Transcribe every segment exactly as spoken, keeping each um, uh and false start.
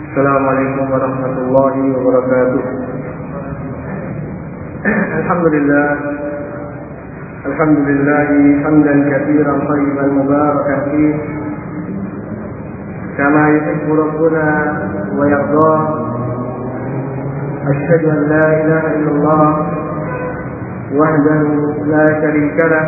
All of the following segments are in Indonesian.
Assalamualaikum warahmatullahi wabarakatuh. Alhamdulillah Alhamdulillah hamdan katsiran thayyiban mubarakan fih kama yuhibbu rabbuna wa yarda. Asyhadu an la ilaha illallah wahdahu la syarika lah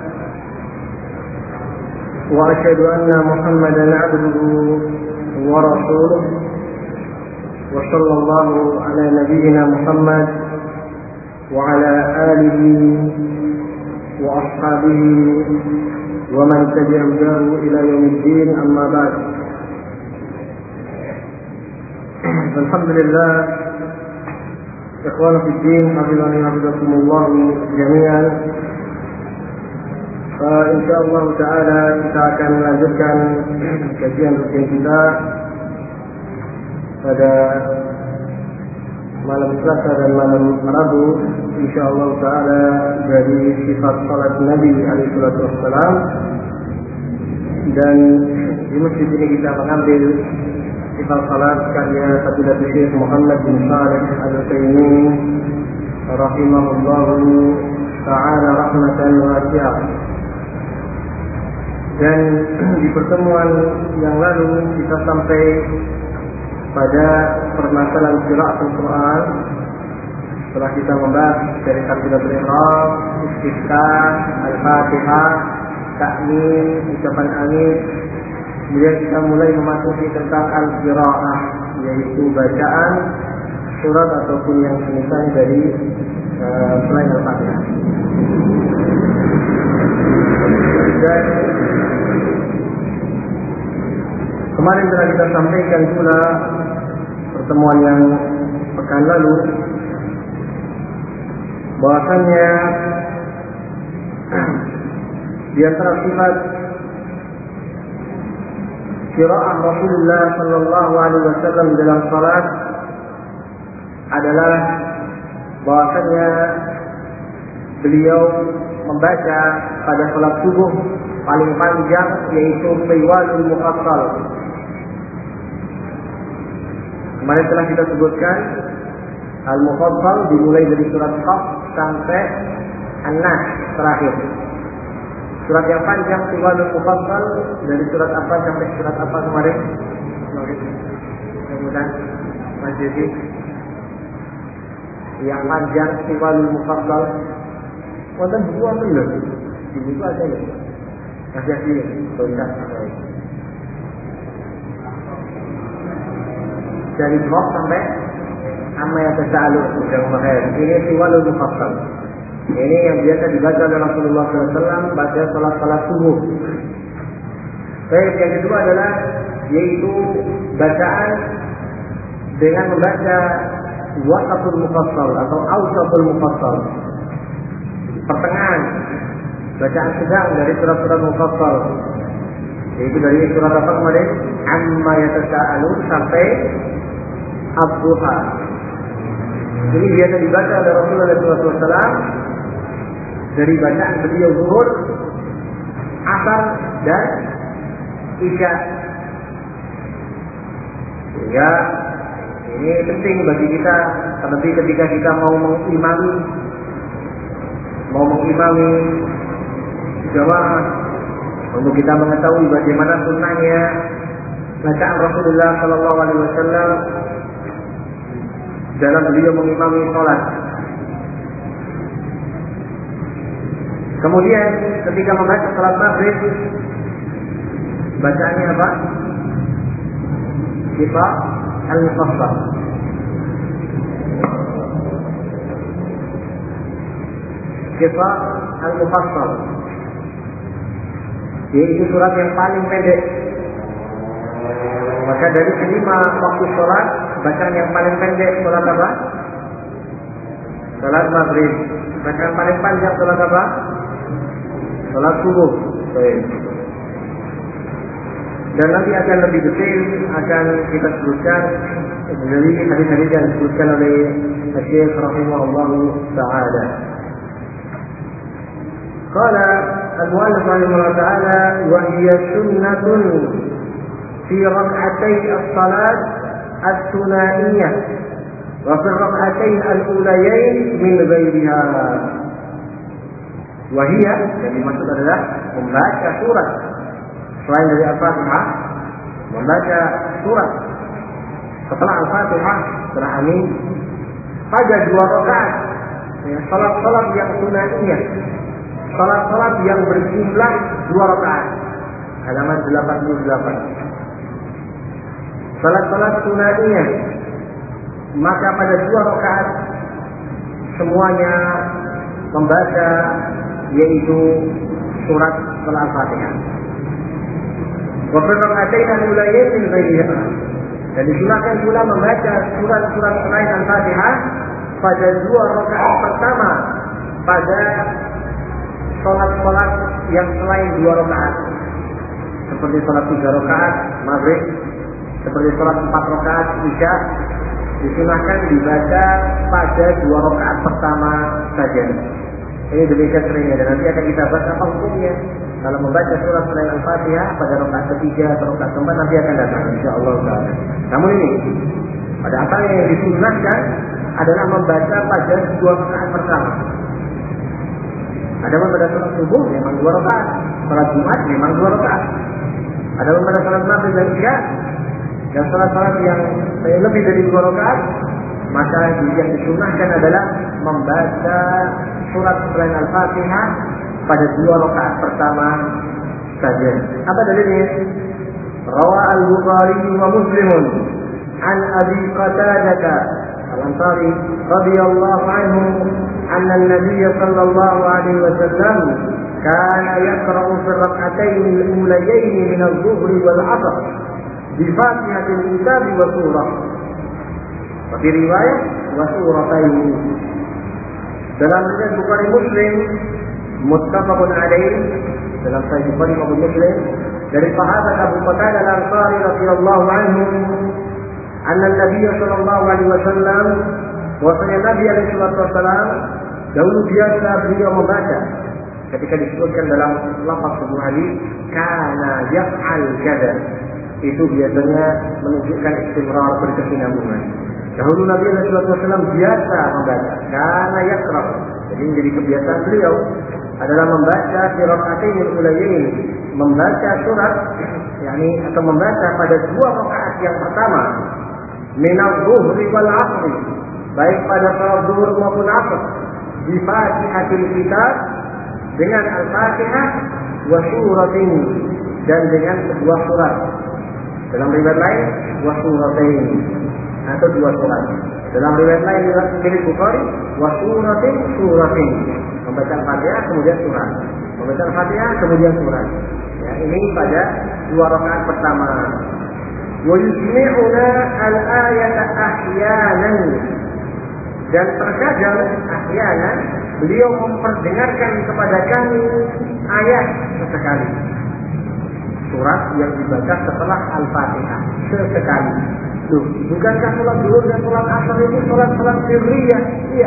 wa asyhadu anna Muhammadan abduhu wa rasuluh. Wa sallallahu ala nabiyyina Muhammad wa ala alihi wa ashabihi wa man tabi'ahu ila yaumiddin, amma ba'd. Alhamdulillah, ikhwan fi din, hafizani wa hafizakumullah jami'an. Uh, InsyaAllah ta'ala kita akan melanjutkan kajian rutin kita pada malam Selasa dan malam Rabu, insyaallah taala, dari sifat salat Nabi alaihi salatu wassalam. Dan di masjid ini kita mengambil sifat salat karya Fadilatul Syekh Muhammad bin Shalih Al-Utsaimin rahimahullahu taala rahmatan wasi'ah. Dan di pertemuan yang lalu kita sampai pada permasalahan qiraatul Quran. Setelah kita membahas dari takbiratul ihram, istiftah, al-fatihah, ta'min, ucapan amin, kemudian kita mulai memasuki tentang al-qiraah, yaitu bacaan surat ataupun yang semisal dari uh, selain al-fatihah. Dan kemarin telah kita sampaikan pula pertemuan yang pekan lalu bahwasannya di antara sifat qiraah Rasulullah sallallahu alaihi wasallam dalam salat adalah bahwasannya beliau membaca pada salat subuh paling panjang, yaitu Tiwalul Mufassal. Kemarin telah kita sebutkan Al-Mufassal dimulai dari surat Qaf sampai An-Nas terakhir. Surat yang panjang Tiwalul Mufassal dari surat apa sampai surat apa kemarin? Kemudian Mas Yudi, yang panjang Tiwalul Mufassal wonten buku apa lho? Di buku ada ya? Mas Yudi, tulisan apa ya? Dari Qaf sampai Amma Yatasa'alun, sudah mahir. Ini Tiwalul Mufassal. Ini yang biasa dibaca oleh Rasulullah sallallahu alaihi wasallam pada salat-salat subuh. Baik, yang kedua adalah yaitu bacaan dengan membaca Wasatul Mufassal atau Awsatul Mufassal, pertengahan, bacaan sedang dari surat-surat Mufassal, yaitu dari surat apa kemarin? Amma Yatasa'alun sampai Ad-Duha. Ini biasa dibaca oleh Rasulullah sallallahu alaihi wasallam dari bacaan beliau zuhur, asar dan isya. Sehingga ini penting bagi kita, terlebih ketika kita mau mengimami mau mengimami jamaah, untuk kita mengetahui bagaimana sunnahnya bacaan Rasulullah sallallahu alaihi wasallam dalam beliau mengimami sholat. Kemudian ketika membaca sholat maghrib, bacaannya apa? Qiraah al-Mufassal. Qiraah al-Mufassal, yaitu surat yang paling pendek. Maka dari kelima waktu sholat, bacaan yang paling pendek sholat apa? Sholat maghrib. Bacaan paling panjang sholat apa? Sholat subuh. Baik. Dan nanti akan lebih detail akan kita sebutkan dari hadis-hadis yang disebutkan oleh Syekh rahimahullahu taala. Qala al-mu'allif rahimahullah taala wa hiya sunnatun fi rak'atay as-salat as-sunaiyah wa fi rak'atain al-ulayain min ghairiha. Wa hiya, yang dimaksud adalah membaca surat selain dari Al-Fatihah, membaca surat setelah Al-Fatihah, setelah Amin, pada dua rakaat, ya, salat-salat yang sunaiyah, salat-salat yang berjumlah dua rakaat. Halaman delapan puluh delapan. Salat-salat sunaiyah, maka pada dua rakaat semuanya membaca yaitu surat setelah Al-Fatihah. Wa fi rak'atain al-ulayain min ghairiha. Dan disunahkan pula membaca surat-surat selain Al-Fatihah pada dua rakaat pertama pada salat-salat yang selain dua rakaat. Seperti salat tiga rakaat maghrib, seperti salat empat rakaat isya, disunahkan dibaca pada dua rakaat pertama saja. Ini demikian seringnya, dan nanti akan kita bahas apa hukumnya kalau membaca surat selain Al-Fatihah pada rakaat ketiga atau rakaat keempat, nanti akan datang insyaallah taala. Namun ini pada apa yang disunahkan adalah membaca pada dua rakaat pertama. Adapun pada salat subuh memang dua rakaat, salat Jumat memang dua rakaat. Adapun pada salat maghrib dan isya dan salat-salat yang lebih dari dua rakaat, maka yang disunahkan adalah membaca surat selain Al-Fatihah pada dua rakaat pertama saja. Apa dalilnya? Rawa al-Bukhari wa Muslimun an Abi Qatadah al-Ansari radhiyallahu anhu anna an-nabiy sallallahu alaihi wasallam kana yaqra'u fi rak'atayn al-ulayayn min adh-dhuhri wal 'ashr bi Fatihatil Kitab wa surah. Wa fi riwayah wa suratayn. Dalam riwayat Bukhari Muslim muttafaqun alaih, dalam Sahih Bukhari maupun Muslim, dari sahabat Abu Qatadah al-Ansari radhiyallahu anhu anna Nabi sallallahu alaihi wasallam, bahwasanya Nabi alaihi wasallam dahulu biasa beliau membaca ketika disebutkan dalam lafaz sebuah hadis kana yaf'al kada, itu biasanya menunjukkan istimrar, berkesinambungan. Dahulu Nabi alaihi wasallam biasa membaca kana yaqra, jadi menjadi kebiasaan beliau adalah membaca fi rak'atain al-ulayain, membaca surat yakni atau membaca pada dua rakaat yang pertama min adh-dhuhri wal 'ashr, baik pada salat zuhur maupun asar, bi Fatihatil Kitab, dengan Al-Fatihah, wa suratin, dan dengan sebuah surat. Dalam riwayat lain wa suratain, atau dua surat. Dalam riwayat lain milik Bukhari wa suratin suratin, membaca Al-Fatihah kemudian surat, membaca Al-Fatihah kemudian surat. Ya, ini pada dua rakaat pertama. Wa yusmi'una al-ayata ahyanan, dan terkadang ahyanan beliau memperdengarkan kepada kami ayat sesekali, surat yang dibaca setelah Al-Fatihah sesekali. Loh, bukankah sholat zuhur dan sholat asar itu sholat-sholat sirriyah? Iya.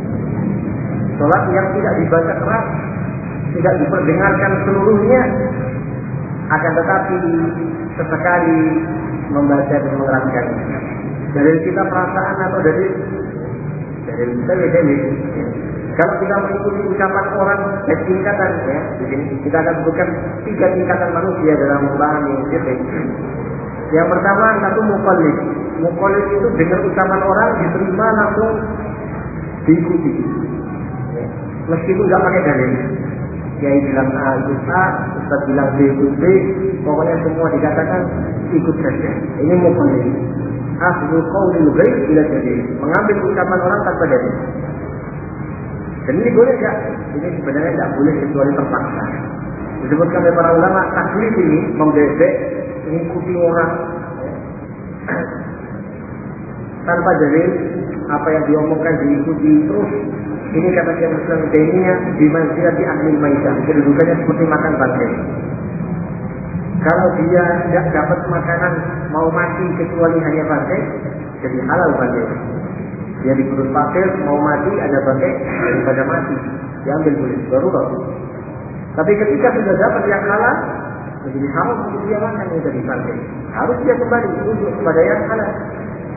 Sholat yang tidak dibaca keras, tidak diperdengarkan seluruhnya, akan tetapi sesekali membaca dan menerangkannya. Dari kita perasaan atau dari dari kita beda-beda. Kalau kita mengikuti ucapan orang dan tingkatan, ya, di sini kita akan sebutkan tiga tingkatan manusia dalam memahami fikih. Yang pertama, satu muqallid. Muqallid itu dengar ucapan orang diterima langsung diikuti, ya, meskipun nggak pakai dalil. Kiai bilang A itu A, Ustaz bilang B itu B, pokoknya semua dikatakan ikut saja. Ini muqallid. Akhdhu qawlil ghaib bila dalil, mengambil ucapan orang tanpa dalil. Dan ini boleh enggak? Ini sebenarnya tidak boleh kecuali terpaksa. Disebutkan oleh para ulama, taklid ini membebek, mengikuti orang tanpa dalil, apa yang diomongkan diikuti terus. Ini kata Syekh Islam Taimiyah di manzilati ahli maitah, kedudukannya seperti makan bangkai. Kalau dia tidak dapat makanan mau mati kecuali hanya bangkai, jadi halal bangkai. Dia di perut pasir mau mati ada bangkai, daripada mati diambil boleh, baru baru. Tapi ketika sudah dapat yang halal, menjadi haram untuk dia makan yang dari bangkai. Harus dia kembali rujuk kepada yang halal.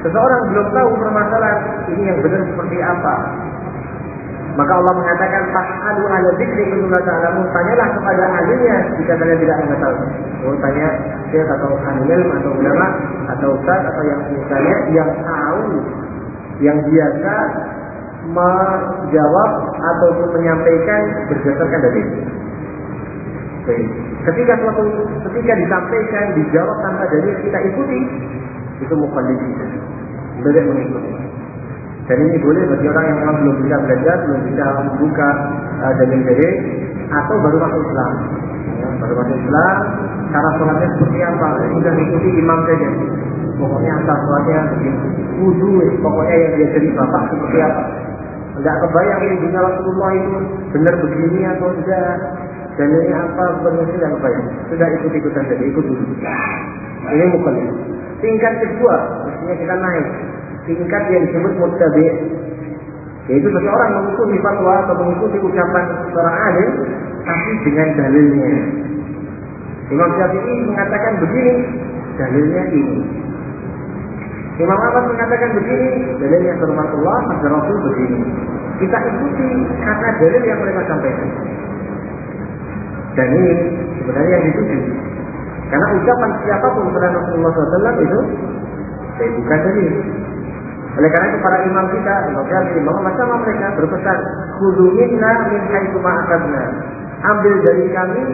Seseorang belum tahu permasalahan ini yang benar seperti apa, maka Allah mengatakan fas'alu ala dzikri in kuntum la ta'lamun, tanyalah kepada ahlinya jika kalian tidak mengetahui. Oh, tanya syekh atau ahli ilmu atau ulama atau ustaz atau yang misalnya yang tahu, yang biasa menjawab ataupun menyampaikan berdasarkan dalil. Baik. Ketika suatu ketika disampaikan dijawab tanpa dalil kita ikuti, itu muqallid kita. Boleh mengikuti. Dan ini boleh bagi orang yang memang belum bisa belajar, belum bisa membuka uh, dalil-dalil atau baru masuk Islam. Ya, baru masuk Islam, cara sholatnya seperti apa? Sudah mengikuti imam saja. Pokoknya asal sholatnya begini. Wudu, pokoknya yang dia jadi bapak seperti apa? Tidak kebayang ini dunia Rasulullah itu benar begini atau tidak. Dan ini apa? Benar tidak kebayang. Sudah ikut-ikutan saja, ikut dulu. Ini muqallid. Tingkat kedua, mestinya kita naik. Tingkat yang disebut muttabi', yaitu seseorang mengikuti fatwa atau mengikuti ucapan seorang alim tapi dengan dalilnya. Imam Syafi'i mengatakan begini, dalilnya ini. Imam Ahmad mengatakan begini, dalilnya firman Allah, hadis Rasul begini. Kita ikuti karena dalil yang mereka sampaikan. Dan ini sebenarnya yang dituju. Karena ucapan siapapun selain Rasulullah shallallahu alaihi wasallam itu saya bukan dalil. Oleh karena itu para imam kita, Imam Syafi'i, Imam Ahmad sama mereka berpesan, khudhu minna min haitsu ma akhadna. Ambil dari kami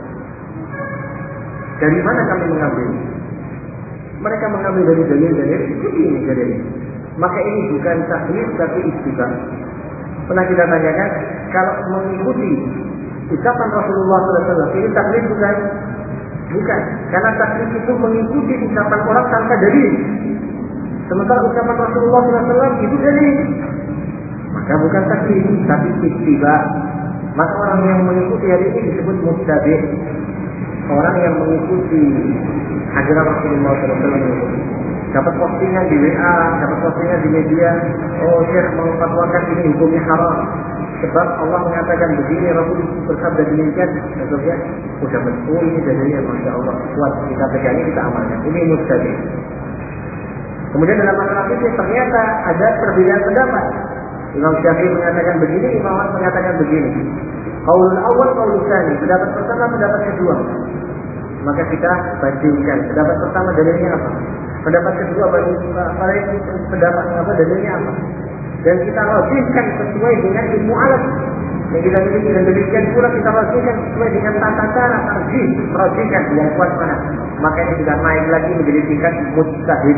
dari mana kami mengambil. Mereka mengambil dari dalil-dalil, ikuti ini dalil. Maka ini bukan taklid tapi ittiba. Pernah kita tanyakan, kalau mengikuti ucapan Rasulullah shallallahu alaihi wasallam ini taklid bukan? Bukan. Karena taklid itu mengikuti ucapan orang tanpa dalil. Sementara ucapan Rasulullah shallallahu alaihi wasallam itu dalil. Maka bukan taklid tapi ittiba. Maka orang yang mengikuti hari ini disebut muttabi'. Orang yang mengikuti ajaran Rasulullah shallallahu alaihi wasallam. Dapat postingan di W A, dapat postingan di media, oh Syekh mengfatwakan ini hukumnya haram. Sebab Allah mengatakan begini, Rasul bersabda demikian, contohnya, udah betul ini dalilnya, masya Allah, kuat kita pegangi, kita amalkan. Ini muttabi'. Kemudian dalam masalah itu ternyata ada perbedaan pendapat. Imam Syafi'i mengatakan begini, Imam Ahmad mengatakan begini. Qaulul awal, qaulul tsani, pendapat pertama, pendapat kedua. Maka kita bandingkan. Pendapat pertama dalilnya apa? Pendapat kedua bandingkan pendapat apa dalilnya apa? Dan kita rajihkan sesuai dengan ilmu alat yang kita miliki, dan demikian pula kita rajihkan sesuai dengan tata cara tarjih, rajihkan yang kuat mana. Maka ini sudah naik lagi menjadi tingkat mujtahid.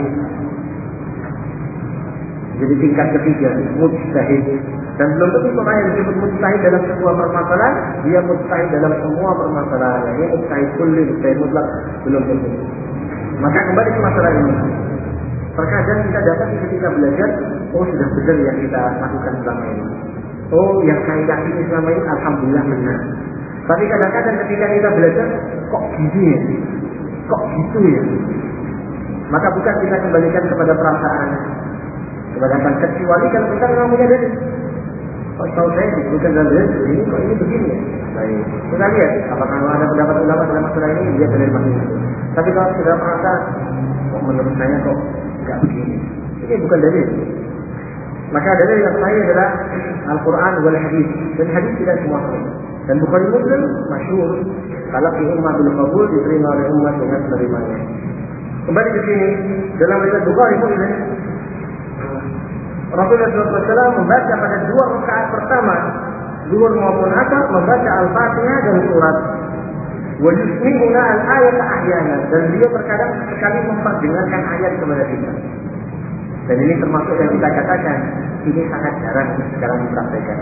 Jadi tingkat ketiga, mujtahid. Dan belum tentu orang yang disebut mujtahid dalam sebuah permasalahan, dia mujtahid dalam semua permasalahan. Ini mujtahid kulli, mujtahid mutlak, belum tentu. Maka kembali ke masalah ini. Terkadang kita dapat ketika belajar, oh sudah benar yang kita lakukan selama ini. Oh yang saya yakini selama ini, alhamdulillah benar. Tapi kadang-kadang ketika kita belajar, kok gini ya? Kok gitu ya? Maka bukan kita kembalikan kepada perasaan, kepada kecuali kalau kita memang punya dalil. Kok tahu saya disebutkan dalam dalil ini, kok ini begini ya? Baik, kita lihat apakah ada pendapat ulama dalam masalah ini, dia dalil masing-masing. Tapi kalau sudah merasa, kok menurut saya kok nggak begini, ini bukan dalil. Maka dalil yang sahih adalah Al-Quran wal Hadis, dan hadis tidak semua sahih. Dan Bukhari Muslim masyhur, kalau di ummah bil qabul, diterima oleh umat dengan menerimanya. Kembali ke sini, dalam riwayat Bukhari Muslim, Rasulullah shallallahu alaihi wasallam membaca pada dua rakaat pertama, zuhur maupun asar, membaca Al-Fatihah dan surat. Wa yusmi'una al-ayata ahyana, dan beliau terkadang sekali memperdengarkan ayat kepada kita. Dan ini termasuk yang kita katakan, ini sangat jarang dalam dipraktekkan.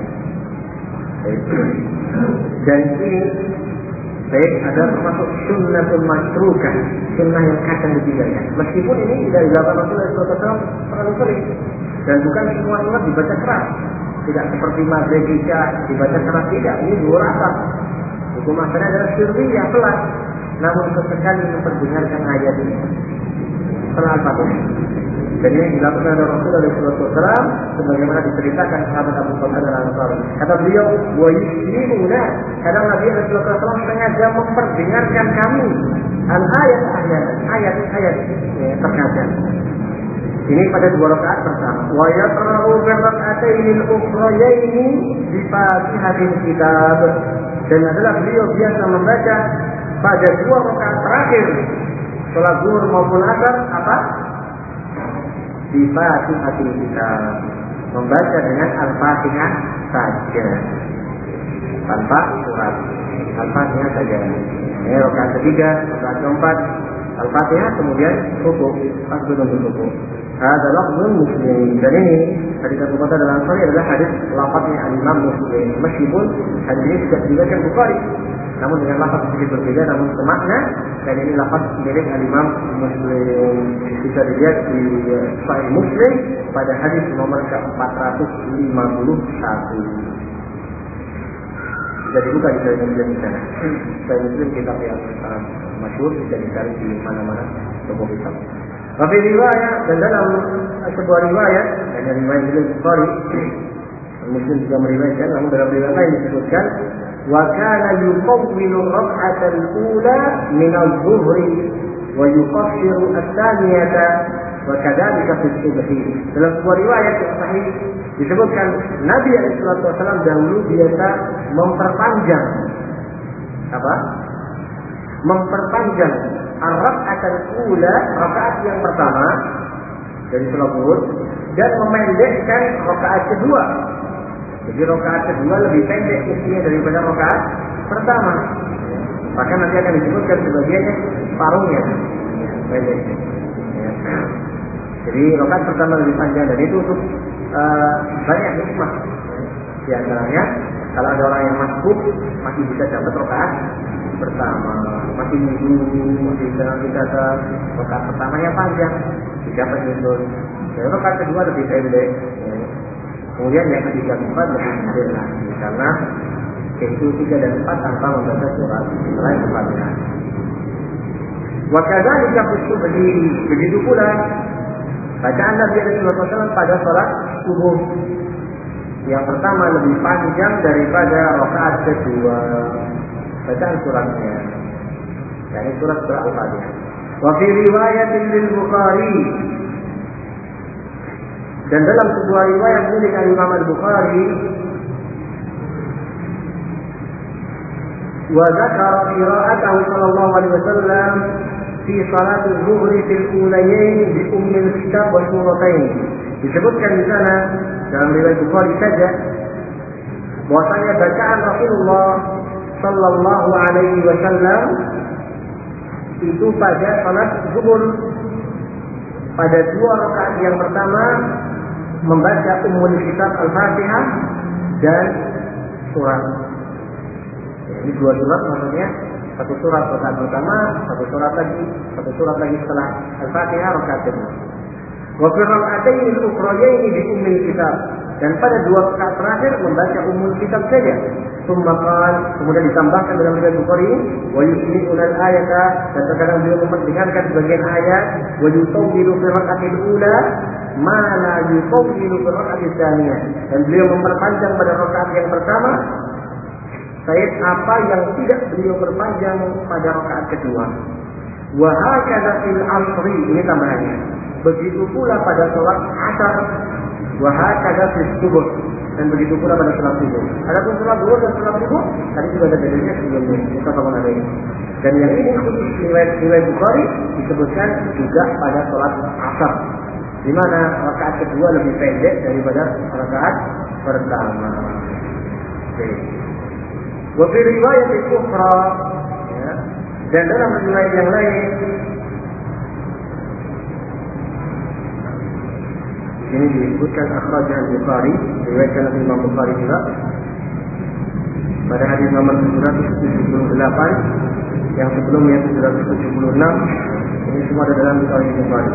Dan ini baik ada termasuk sunnatul masrukah, sunnah yang kadang ditinggalkan. Meskipun ini tidak dilakukan Rasulullah shallallahu alaihi wasallam terlalu sering. Dan bukan semua surat dibaca keras. Tidak seperti maghrib isya dibaca keras, tidak. Ini dua rakaat. Hukum asalnya adalah sirriyah, pelan. Namun sesekali memperdengarkan ayat ini. Pelan Al-Fatihah. Dan ini dilakukan oleh Rasulullah shallallahu alaihi wasallam sebagaimana diceritakan sahabat Abu Bakar Al-Ansari. Kata beliau, wa yusmi'una, kadang Nabi shallallahu alaihi wasallam sengaja memperdengarkan kami al-ayat ayat ayat-ayat ya, terkadang. Ini pada dua rakaat pertama. Wa yaqra'u fi rak'atayn al-ukhrayaini bi Fatihatil Kitab. Dan adalah beliau biasa membaca pada dua rakaat terakhir salat zuhur maupun asar apa? Bi Fatihatil Kitab. Membaca dengan Al-Fatihah saja. Tanpa surat. Al-Fatihah saja. Ini rakaat ketiga, rakaat keempat, Al-Fatihah kemudian rukuk, asbun untuk rukuk. Ada lafzul Muslim. Dan ini hadis Abu Bakar Al-Ansari adalah hadis lafaznya Imam Muslim. Meskipun hadis ini tidak diriwayatkan Bukhari, namun dengan lafaz sedikit berbeda, namun semakna. Dan ini lafaz milik Imam Muslim. Bisa dilihat di Sahih Muslim pada hadis nomor ke empat ratus lima puluh satu. Bisa dibuka di Sahih Muslim di sana. Sahih Muslim kitab yang sangat masyhur, bisa dicari di mana-mana toko kitab. Tapi riwayat dan dalam sebuah riwayat dan riwayat dari Bukhari, Muslim juga meriwayatkan, namun dalam riwayat lain disebutkan wa kana yuqawwilu rak'at al-ula min al-dhuhri wa yuqassiru ats-tsaniyata wa kadzalika fi subhi. Dalam sebuah riwayat yang sahih disebutkan Nabi alaihi wasallam dahulu biasa memperpanjang apa? Memperpanjang ar-rak'at al-ula, rakaat yang pertama dari salat zuhur, dan memendekkan rakaat kedua. Jadi rakaat kedua lebih pendek mestinya daripada rakaat pertama. Bahkan nanti akan disebutkan sebagiannya paruhnya pendek. Ya. Jadi rakaat pertama lebih panjang, dan itu untuk uh, banyak hikmah. Di antaranya kalau ada orang yang masbuk masih bisa dapat rakaat pertama, masih minggu, masih dalam kita rakaat pertamanya panjang, didapat nyusul. Dan rakaat kedua lebih pendek. Ya. Kemudian yang ketiga empat lebih pendek lagi, karena itu tiga dan empat tanpa membaca surat selain Al-Fatihah. Wa kadzalika fi subhi, begitu pula bacaan Nabi sallallahu alaihi wasallam pada salat subuh. Yang pertama lebih panjang daripada rakaat kedua. Bacaan suratnya, yakni surat surah Al-Fatihah. Wa fi riwayatin lil Bukhari, dan dalam sebuah riwayat milik Imam Al-Bukhari, wa dzakara qira'atahu sallallahu alaihi wasallam fi salat az-zuhr fil ulayain bi ummil kitab wa suratain. Disebutkan di sana dalam riwayat Bukhari saja bahwasanya bacaan Rasulullah sallallahu alaihi wasallam itu pada salat zuhur pada dua rakaat yang pertama membaca Ummul Kitab Al-Fatihah dan surat. Ini dua surat maksudnya, satu surat rakaat pertama, satu surat lagi, satu surat lagi setelah Al-Fatihah rakaat kedua. Wa fi rak'atayn al-ukhrayayn bi Ummul Kitab, dan pada dua rakaat terakhir membaca Ummul Kitab saja. Tsumma qala, kemudian ditambahkan dalam riwayat Bukhari, wa yusmi'una al-ayata, dan terkadang beliau memperdengarkan sebagian ayat, wa yutawwilu fi rak'atil ula ma la yutawwilu fi rak'atil tsaniyah, dan beliau memperpanjang pada rakaat yang pertama Said apa yang tidak beliau perpanjang pada rakaat kedua. Wa hakadha fil asri, ini tambahannya. Begitu pula pada salat asar. Wa hakadha fis subuh, dan begitu pula pada salat subuh. Adapun salat zuhur dan salat subuh tadi sudah ada dalilnya sebelumnya. Kita tahu ada ini. Dan yang ini khusus riwayat Bukhari disebutkan juga pada salat asar, di mana rakaat kedua lebih pendek daripada rakaat pertama. Oke. Wa fi riwayat ukhra, ya, dan dalam riwayat yang lain ini disebutkan akhrajah Al-Bukhari, riwayatkan oleh Imam Bukhari juga pada hadis nomor tujuh ratus tujuh puluh delapan, yang sebelumnya tujuh ratus tujuh puluh enam. Ini semua ada dalam Sahih Bukhari.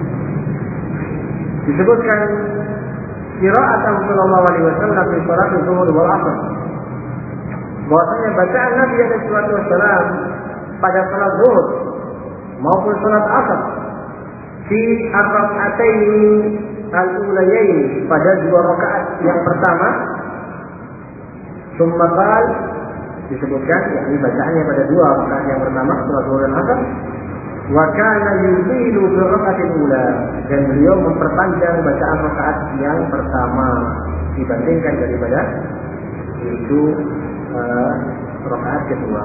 Disebutkan qira'at Rasulullah sallallahu alaihi wasallam di salat zuhur wal asr, bahwasanya bacaan Nabi alaihi wasallam pada salat zuhur maupun salat asar fi ar-rak'atain al-ulayain, pada dua rakaat yang pertama. Tsumma qala, disebutkan yakni bacaannya pada dua rakaat yang pertama salat zuhur dan asar. Wa kana yuzilu fi raka'atil ula, dan beliau memperpanjang bacaan rakaat yang pertama dibandingkan daripada itu uh, rakaat kedua.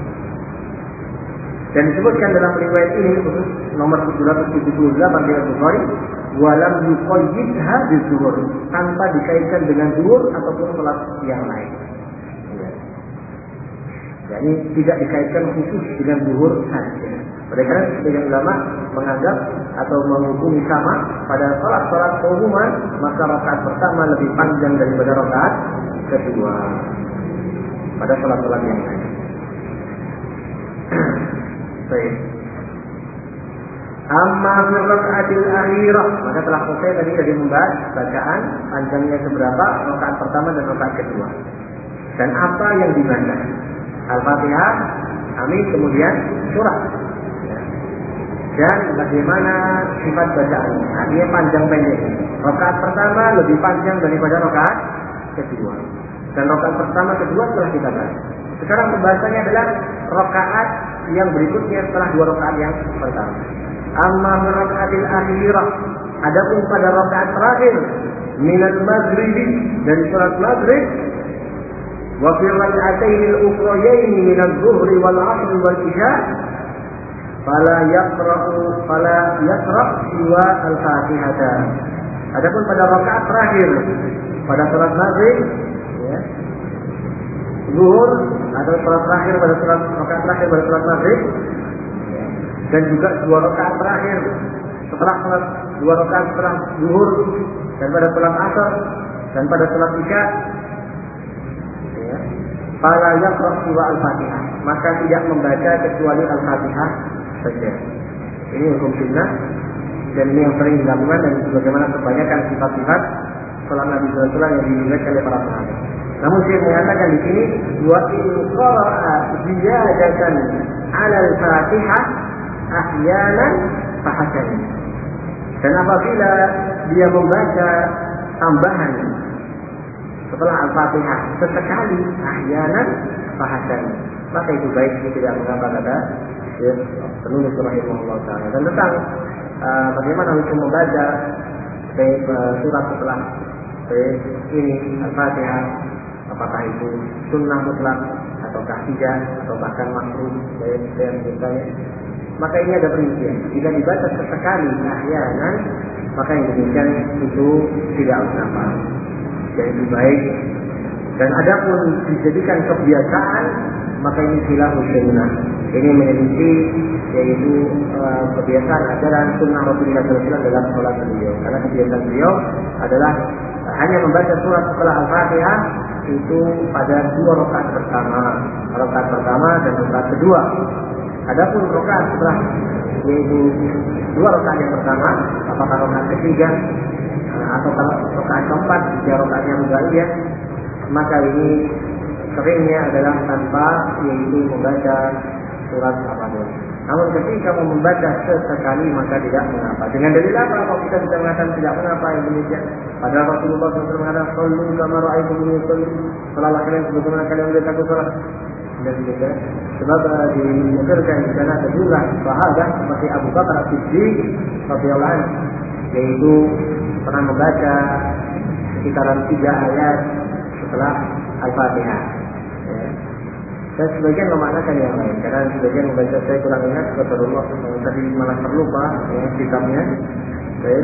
Dan disebutkan dalam riwayat ini khusus nomor tujuh ratus tujuh puluh delapan riwayat Bukhari, walam yuqayyidha bizuhur, tanpa dikaitkan dengan zuhur ataupun salat yang lain. Jadi tidak dikaitkan khusus dengan zuhur saja. Oleh karena sebagian ulama menganggap atau menghukumi sama pada salat-salat keumuman, maka rakaat pertama lebih panjang daripada rakaat kedua pada salat-salat yang lain. Baik. Amma fi raka'atil akhirah, maka telah selesai tadi dari membahas bacaan panjangnya seberapa rakaat pertama dan rakaat kedua. Dan apa yang dibaca? Al-Fatihah, amin, kemudian surah. Dan bagaimana sifat bacaannya? Artinya panjang pendek. Rakaat pertama lebih panjang daripada rakaat kedua. Dan rakaat pertama kedua telah kita bahas. Sekarang pembahasannya adalah rakaat yang berikutnya setelah dua rakaat yang pertama. Amma min rakaatil akhirah, adapun pada rakaat terakhir minal maghribi, dari salat maghrib, wa fi rak'atayn al-ukhrayayn min adh-dhuhri wal 'ashr wal isya, fala yaqra'u fala yaqra' siwa al-Fatihah. Adapun pada rakaat terakhir pada salat maghrib, ya, zuhur atau salat terakhir pada salat rakaat terakhir pada salat maghrib, dan juga dua rakaat terakhir setelah salat dua rakaat setelah zuhur dan pada salat asar dan pada salat isya, ya, fala yaqra' siwa al-Fatihah, maka tidak membaca kecuali al-Fatihah saja. Ini hukum sunnah dan ini yang sering dilakukan dan bagaimana kebanyakan sifat-sifat salat Nabi sallallahu alaihi wasallam yang diriwayatkan oleh para sahabat. Namun saya mengatakan di sini wa in qara'a ziyadatan 'ala al-Fatihah ahyanan fahasan. Dan apabila dia membaca tambahan setelah Al-Fatihah sesekali ahyanan fahasan, maka itu baik, itu tidak mengapa, kata ya, penulis rahimahullah ta'ala. Dan tentang uh, bagaimana hukum membaca uh, surat setelah uh, ini Al-Fatihah, apakah itu sunnah mutlak ataukah tidak, atau bahkan makruh dan misalnya, maka ini ada perincian. Jika dibaca sesekali ahyanan, maka yang demikian itu tidak mengapa, dan itu baik. Dan adapun dijadikan kebiasaan, maka ini khilafus sunnah. Ini menyelisih yaitu uh, kebiasaan ajaran sunnah Rasulullah sallallahu alaihi wasallam dalam sholat beliau. Karena kebiasaan beliau adalah uh, hanya membaca surat setelah Al-Fatihah itu pada dua rakaat pertama, rakaat pertama dan rakaat kedua. Adapun rakaat setelah yaitu dua rakaat yang pertama, apakah rakaat ketiga uh, atau kalau rakaat keempat, tiga rakaatnya mubahiyah, maka ini seringnya adalah tanpa yaitu membaca surat apa-apa. Namun ketika mau membaca sesekali maka tidak mengapa. Dengan dalil apa? Kalau kita bisa mengatakan tidak mengapa yang demikian? Padahal Rasulullah shallallahu alaihi wasallam mengatakan, "Sallu kama ra'aytumuni usalli." Salatlah kalian sebagaimana kalian melihat aku salat. Dan demikian. Sebab diukirkan di sana sejumlah sahabat seperti Abu Bakar As-Siddiq radhiyallahu anhu, yaitu pernah membaca sekitaran tiga ayat setelah Al-Fatihah. Ya. Dan sebagian memaknakan yang lain, karena sebagian membaca, saya kurang ingat, Rasulullah tadi malah terlupa ya, kitabnya. Baik.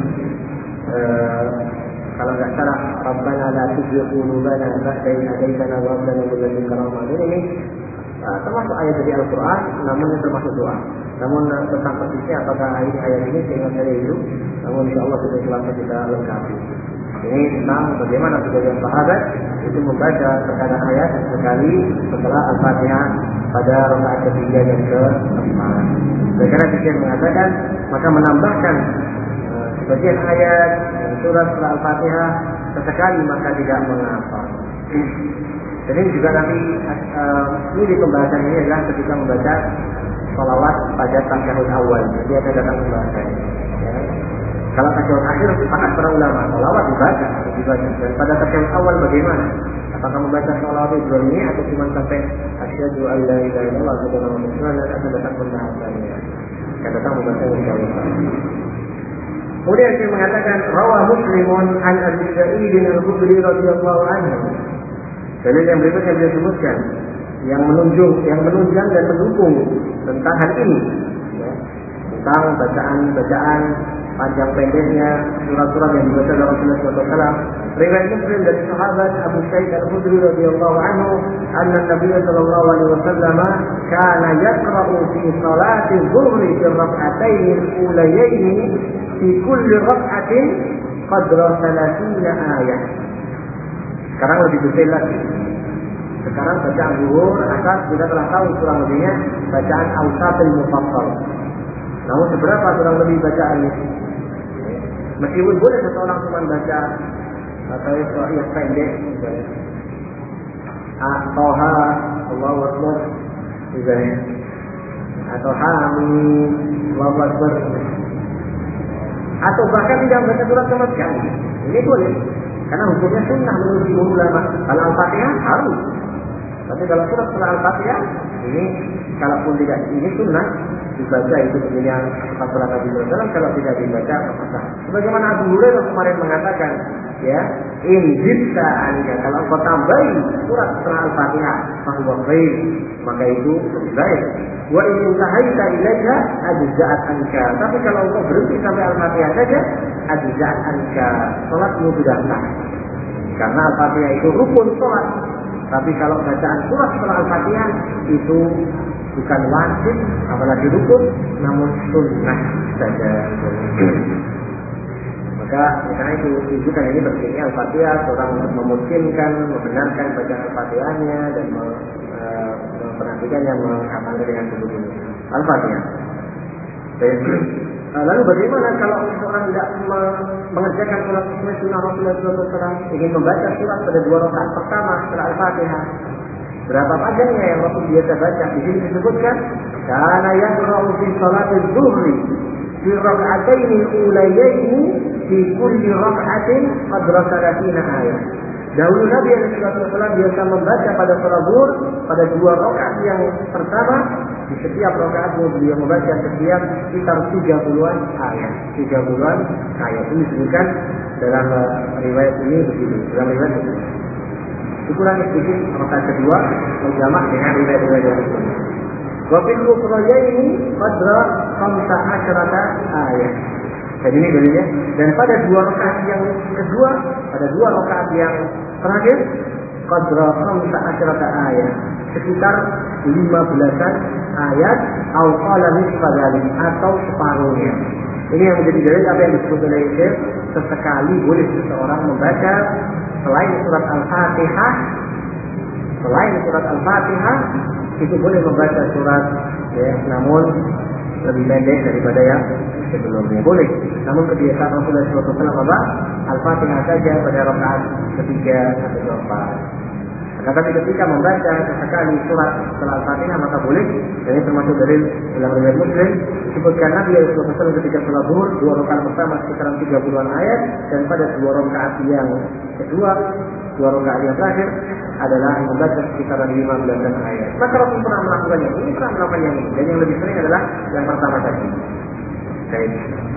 e, kalau nggak salah, Rabbana la tuzigh qulubana ba'da idh hadaytana wa hab lana min ladunka rahmah. Ini uh, termasuk ayat dari Al-Quran, namun ini termasuk doa. Namun uh, tentang persisnya apakah ayat ayat ini seingat saya itu, namun insyaallah sudah selesai kita lengkapi. Ini tentang bagaimana sebagian sahabat itu membaca terkadang ayat sekali setelah Al-Fatihah pada rakaat ketiga dan keempat. Oleh karena itu mengatakan, maka menambahkan uh, sebagian ayat dan surat setelah Al-Fatihah sesekali maka tidak mengapa. Jadi juga nanti uh, ini di pembahasan ini adalah ketika membaca sholawat pada tasyahud awal. Jadi akan datang pembahasannya. Ya. Kalau tasyahud akhir sepakat para ulama, sholawat dibaca, dibaca. Dan pada tasyahud awal bagaimana? Apakah membaca sholawat Ibrahimiyah atau cuma sampai asyhadu an la ilaha illallah wa asyhadu anna Muhammadan rasulullah, akan datang pembahasannya. akan datang membaca insyaallah. Kemudian saya mengatakan rawah Muslimun an Abi Sa'id al-Khudri radhiyallahu anhu. Dalil yang berikutnya dia sebutkan yang menunjuk, yang menunjang dan mendukung tentang hal ini, ya, tentang bacaan-bacaan panjang pendeknya surat-surat yang dibaca oleh Rasulullah shallallahu alaihi wasallam. Riwayat Muslim dari sahabat Abu Sa'id al-Khudri radhiyallahu anhu, anna Nabi sallallahu alaihi wasallam kana yaqra'u fi salati dhuhri fi rak'atayn al-ulayayn fi kulli rak'atin qadra thalathina ayat. Sekarang lebih detail lagi. Sekarang bacaan zuhur, asar kita telah tahu kurang lebihnya bacaan awsatul mufassal. Namun seberapa kurang lebih bacaannya? Meskipun boleh seseorang cuma baca atau yang pendek, misalnya Toha, Allahu Akbar, misalnya, atau Hamim, Allahu Akbar, atau bahkan tidak baca surat sama sekali. Ini boleh, karena hukumnya sunnah menurut ulama. Kalau Al-Fatihah harus. Tapi kalau surat setelah Al-Fatihah, ini kalaupun tidak ini sunnah dibaca itu begini empat surat Nabi sallallahu alaihi wasallam, kalau tidak dibaca maka sebagaimana Abu Hurairah kemarin mengatakan, ya, in zidta anka, kalau engkau tambahi surat setelah Al-Fatihah, fahuwa khair, maka itu lebih baik. Wa in intahaita ilaiha ajza'at anka, tapi kalau engkau berhenti sampai Al-Fatihah saja, ajza'at anka, salatmu sudah sah. Karena Al-Fatihah itu rukun salat. Tapi kalau bacaan surat setelah Al-Fatihah itu bukan wajib, apalagi rukun, namun sunnah saja. Maka misalnya itu tunjukkan ini pentingnya Al-Fatihah, seorang untuk memungkinkan, membenarkan bacaan Al-Fatihahnya dan memperhatikannya, menghafalnya dengan betul ini. Al-Fatihah. Lalu bagaimana kalau seorang tidak mengerjakan sholat sesuai sunnah Rasulullah shallallahu alaihi wasallam, ingin membaca surat pada dua rakaat pertama setelah Al-Fatihah? Berapa panjangnya yang Rasul biasa baca? Di sini disebutkan, kana yaqra'u fi salatil zuhri fi rak'atayn al-ulayayn fi kulli rak'atin qadra thalathina ayat. Dahulu Nabi shallallahu alaihi wasallam biasa membaca pada salat zuhur pada dua rakaat yang pertama. Di setiap rakaat beliau membaca setiap sekitar tiga puluhan ayat. tiga puluhan ayat ini disebutkan dalam riwayat ini begitu. Dalam riwayat ini dikurangi sedikit rakaat kedua menjamak dengan riwayat-riwayat yang lain. Wa fil ukhrayaini qadra khamsa asyrata ayat. Jadi ini dalilnya. Dan pada dua rakaat yang kedua, pada dua rakaat yang terakhir, qadra khamsa asyrata ayat, sekitar lima belasan ayat, atau qala nisfa dzalik, atau separuhnya. Ini yang menjadi dalil apa yang disebut oleh Syekh, sesekali boleh seseorang membaca selain surat Al-Fatihah, selain surat Al-Fatihah itu boleh membaca surat, ya, namun lebih pendek daripada yang sebelumnya. Boleh. Namun kebiasaan Rasulullah shallallahu alaihi wasallam apa? Al-Fatihah saja pada rakaat ketiga atau keempat. Nah, tapi ketika membaca sesekali surat setelah Al-Fatihah maka boleh. Dan ini termasuk dari dalam riwayat Muslim disebutkan Nabi shallallahu alaihi wasallam ketika salat zuhur dua rakaat pertama sekitar tiga puluhan ayat, dan pada dua rakaat yang kedua, dua rakaat yang terakhir adalah membaca sekitar lima belas ayat. Maka Rasul pernah melakukan yang ini, pernah melakukan yang ini, dan yang lebih sering adalah yang pertama tadi. Baik.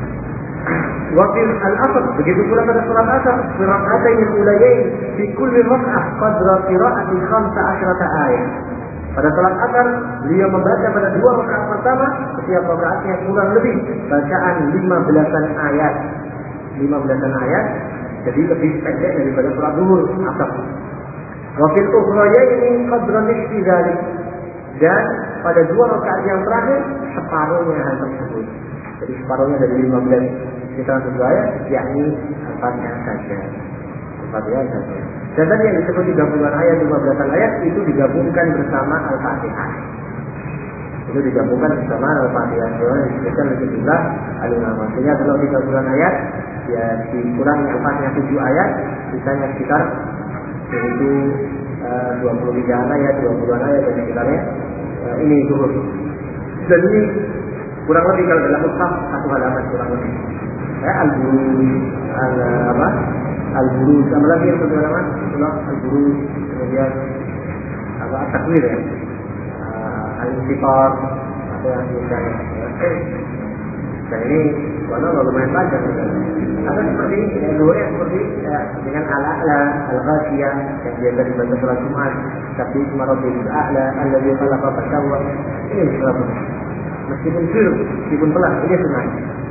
Wakil al-asr, begitu pula pada surat asar, rak'atain al-ulayain fi kulli rak'ah qadra qira'ati khamsa asyrata ayat. Pada salat asar beliau membaca pada dua rakaat pertama setiap rakaatnya kurang lebih bacaan lima belasan ayat. lima belasan ayat, jadi lebih pendek daripada salat zuhur asar. Wakil ukhrayaini qadra nisfi dzalik, dan pada dua rakaat yang terakhir separuhnya hal tersebut. Jadi separuhnya dari lima belas kita tujuh ayat, yakni Al-Fatihah saja. Al-Fatihah saja. Dan tadi yang disebut tiga puluhan ayat, lima belas ayat itu digabungkan bersama Al-Fatihah. Itu digabungkan bersama Al-Fatihah. Soalnya disebutkan lebih jumlah al-ulama. Sehingga kalau tiga puluhan ayat, ya dikurangi Al-Fatihah tujuh ayat, sisanya sekitar yaitu uh, dua puluh tiga ayat, dua puluhan ayat dan sekitarnya. Uh, ini turun. Dan ini kurang lebih kalau dalam mushaf satu halaman kurang lebih. Ya, al-buruj, al apa? Al-buruj, sama lagi yang satu halaman, itulah al-buruj, kemudian apa? Takwir ya, uh, al-intifar, atau yang misalnya ya. Dan ini walau lumayan panjang juga. Atau seperti ya, dua yang seperti ya, dengan ala-ala al-ghasiyah yang biasa dibaca sholat Jumat, tapi marabbil a'la alladzi khalaqa fasawwa. Ini surat meskipun kecil, meskipun pelan, ini sunnah.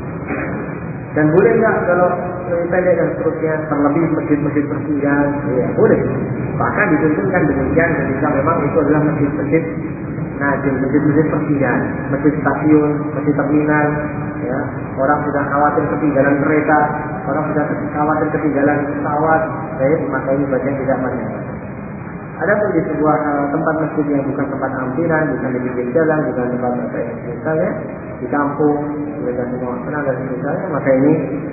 Dan boleh enggak kalau lebih pendek dan seterusnya, terlebih masjid-masjid persinggahan, ya boleh. Bahkan dituntunkan demikian ketika memang itu adalah masjid-masjid najis, masjid-masjid persinggahan, masjid stasiun, masjid terminal, ya. Orang sudah khawatir ketinggalan kereta, orang sudah khawatir ketinggalan pesawat, ya, maka ini bagian tidak panjang. Ada pun di sebuah uh, tempat masjid yang bukan tempat ampiran, bukan di pinggir jalan, bukan tempat apa yang misalnya di kampung, mereka semua kenal dan misalnya, maka ini